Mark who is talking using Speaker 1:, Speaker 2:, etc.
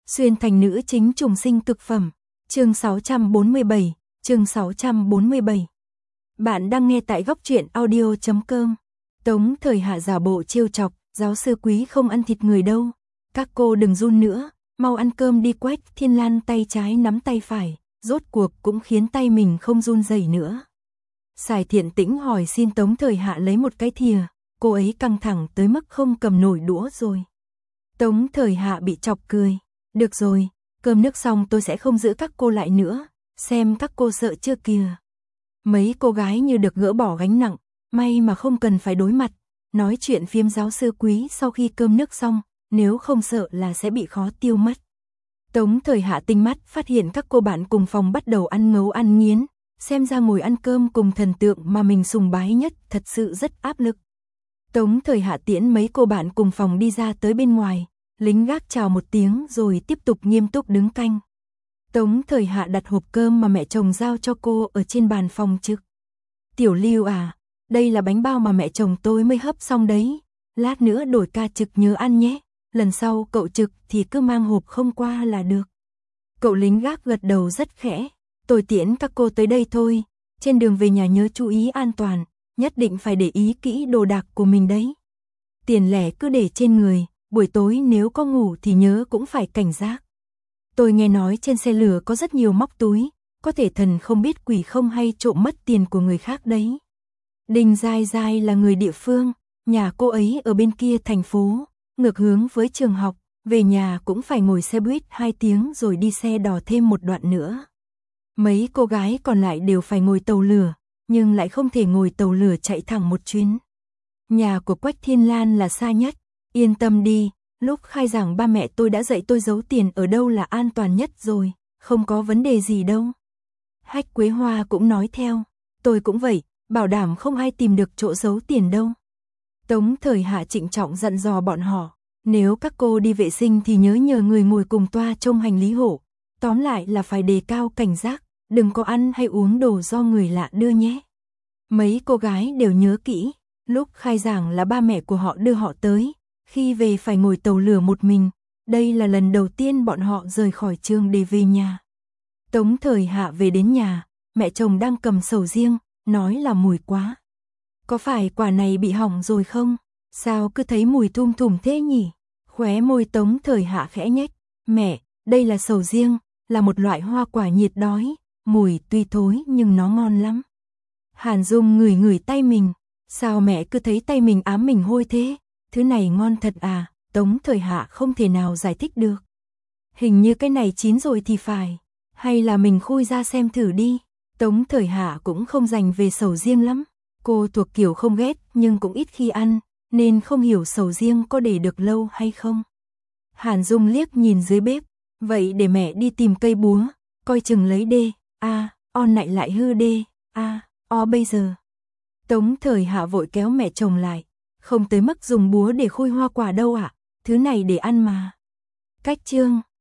Speaker 1: Xuyên thành nữ chính trùng sinh cực phẩm. Chương 647, chương 647. Bạn đang nghe tại góc truyện audio.com. Tống Thời Hạ giả bộ trêu chọc, giáo sư Quý không ăn thịt người đâu. Các cô đừng run nữa, mau ăn cơm đi. Quách Thiên Lan tay trái nắm tay phải, rốt cuộc cũng khiến tay mình không run rẩy nữa. Sài Thiện Tĩnh hỏi xin Tống Thời Hạ lấy một cái thìa, cô ấy căng thẳng tới mức không cầm nổi đũa rồi. Tống Thời Hạ bị chọc cười. Được rồi, cơm nước xong tôi sẽ không giữ các cô lại nữa, xem các cô sợ chưa kìa. Mấy cô gái như được gỡ bỏ gánh nặng, may mà không cần phải đối mặt, nói chuyện phiếm giáo sư Quý sau khi cơm nước xong, nếu không sợ là sẽ bị khó tiêu mất. Tống Thời Hạ tinh mắt phát hiện các cô bạn cùng phòng bắt đầu ăn ngấu ăn nghiến, xem ra ngồi ăn cơm cùng thần tượng mà mình sùng bái nhất thật sự rất áp lực. Tống Thời Hạ tiễn mấy cô bạn cùng phòng đi ra tới bên ngoài. Lính gác chào một tiếng rồi tiếp tục nghiêm túc đứng canh. Tống Thời Hạ đặt hộp cơm mà mẹ chồng giao cho cô ở trên bàn phòng trực. Tiểu Lưu à, đây là bánh bao mà mẹ chồng tôi mới hấp xong đấy. Lát nữa đổi ca trực nhớ ăn nhé. Lần sau cậu trực thì cứ mang hộp không qua là được. Cậu lính gác gật đầu rất khẽ. Tôi tiễn các cô tới đây thôi. Trên đường về nhà nhớ chú ý an toàn. Nhất định phải để ý kỹ đồ đạc của mình đấy. Tiền lẻ cứ để trên người. Buổi tối nếu có ngủ thì nhớ cũng phải cảnh giác. Tôi nghe nói trên xe lửa có rất nhiều móc túi, có thể thần không biết quỷ không hay trộm mất tiền của người khác đấy. Đinh Giai Giai là người địa phương, nhà cô ấy ở bên kia thành phố, ngược hướng với trường học, về nhà cũng phải ngồi xe buýt 2 tiếng rồi đi xe đò thêm một đoạn nữa. Mấy cô gái còn lại đều phải ngồi tàu lửa, nhưng lại không thể ngồi tàu lửa chạy thẳng một chuyến. Nhà của Quách Thiên Lan là xa nhất. Yên tâm đi, lúc khai giảng ba mẹ tôi đã dạy tôi giấu tiền ở đâu là an toàn nhất rồi, không có vấn đề gì đâu. Hách Quế Hoa cũng nói theo, tôi cũng vậy, bảo đảm không ai tìm được chỗ giấu tiền đâu. Tống Thời Hạ trịnh trọng dặn dò bọn họ, nếu các cô đi vệ sinh thì nhớ nhờ người ngồi cùng toa trông hành lý hộ, tóm lại là phải đề cao cảnh giác, đừng có ăn hay uống đồ do người lạ đưa nhé. Mấy cô gái đều nhớ kỹ, lúc khai giảng là ba mẹ của họ đưa họ tới. Khi về phải ngồi tàu lửa một mình, đây là lần đầu tiên bọn họ rời khỏi trường để về nhà. Tống Thời Hạ về đến nhà, mẹ chồng đang cầm sầu riêng, nói là mùi quá. Có phải quả này bị hỏng rồi không? Sao cứ thấy mùi thum thủm thế nhỉ? Khóe môi Tống Thời Hạ khẽ nhếch. Mẹ, đây là sầu riêng, là một loại hoa quả nhiệt đới, mùi tuy thối nhưng nó ngon lắm. Hàn Dung ngửi ngửi tay mình, sao mẹ cứ thấy tay mình ám mình hôi thế? Thứ này ngon thật à, Tống Thời Hạ không thể nào giải thích được. Hình như cái này chín rồi thì phải, hay là mình khui ra xem thử đi. Tống Thời Hạ cũng không dành về sầu riêng lắm, cô thuộc kiểu không ghét nhưng cũng ít khi ăn, nên không hiểu sầu riêng có để được lâu hay không. Hàn Dung liếc nhìn dưới bếp, vậy để mẹ đi tìm cây búa, coi chừng lấy đê, on lại hư đê, bây giờ. Tống Thời Hạ vội kéo mẹ chồng lại. Không tới mức dùng búa để khui hoa quả đâu ạ, thứ này để ăn mà. Cách chương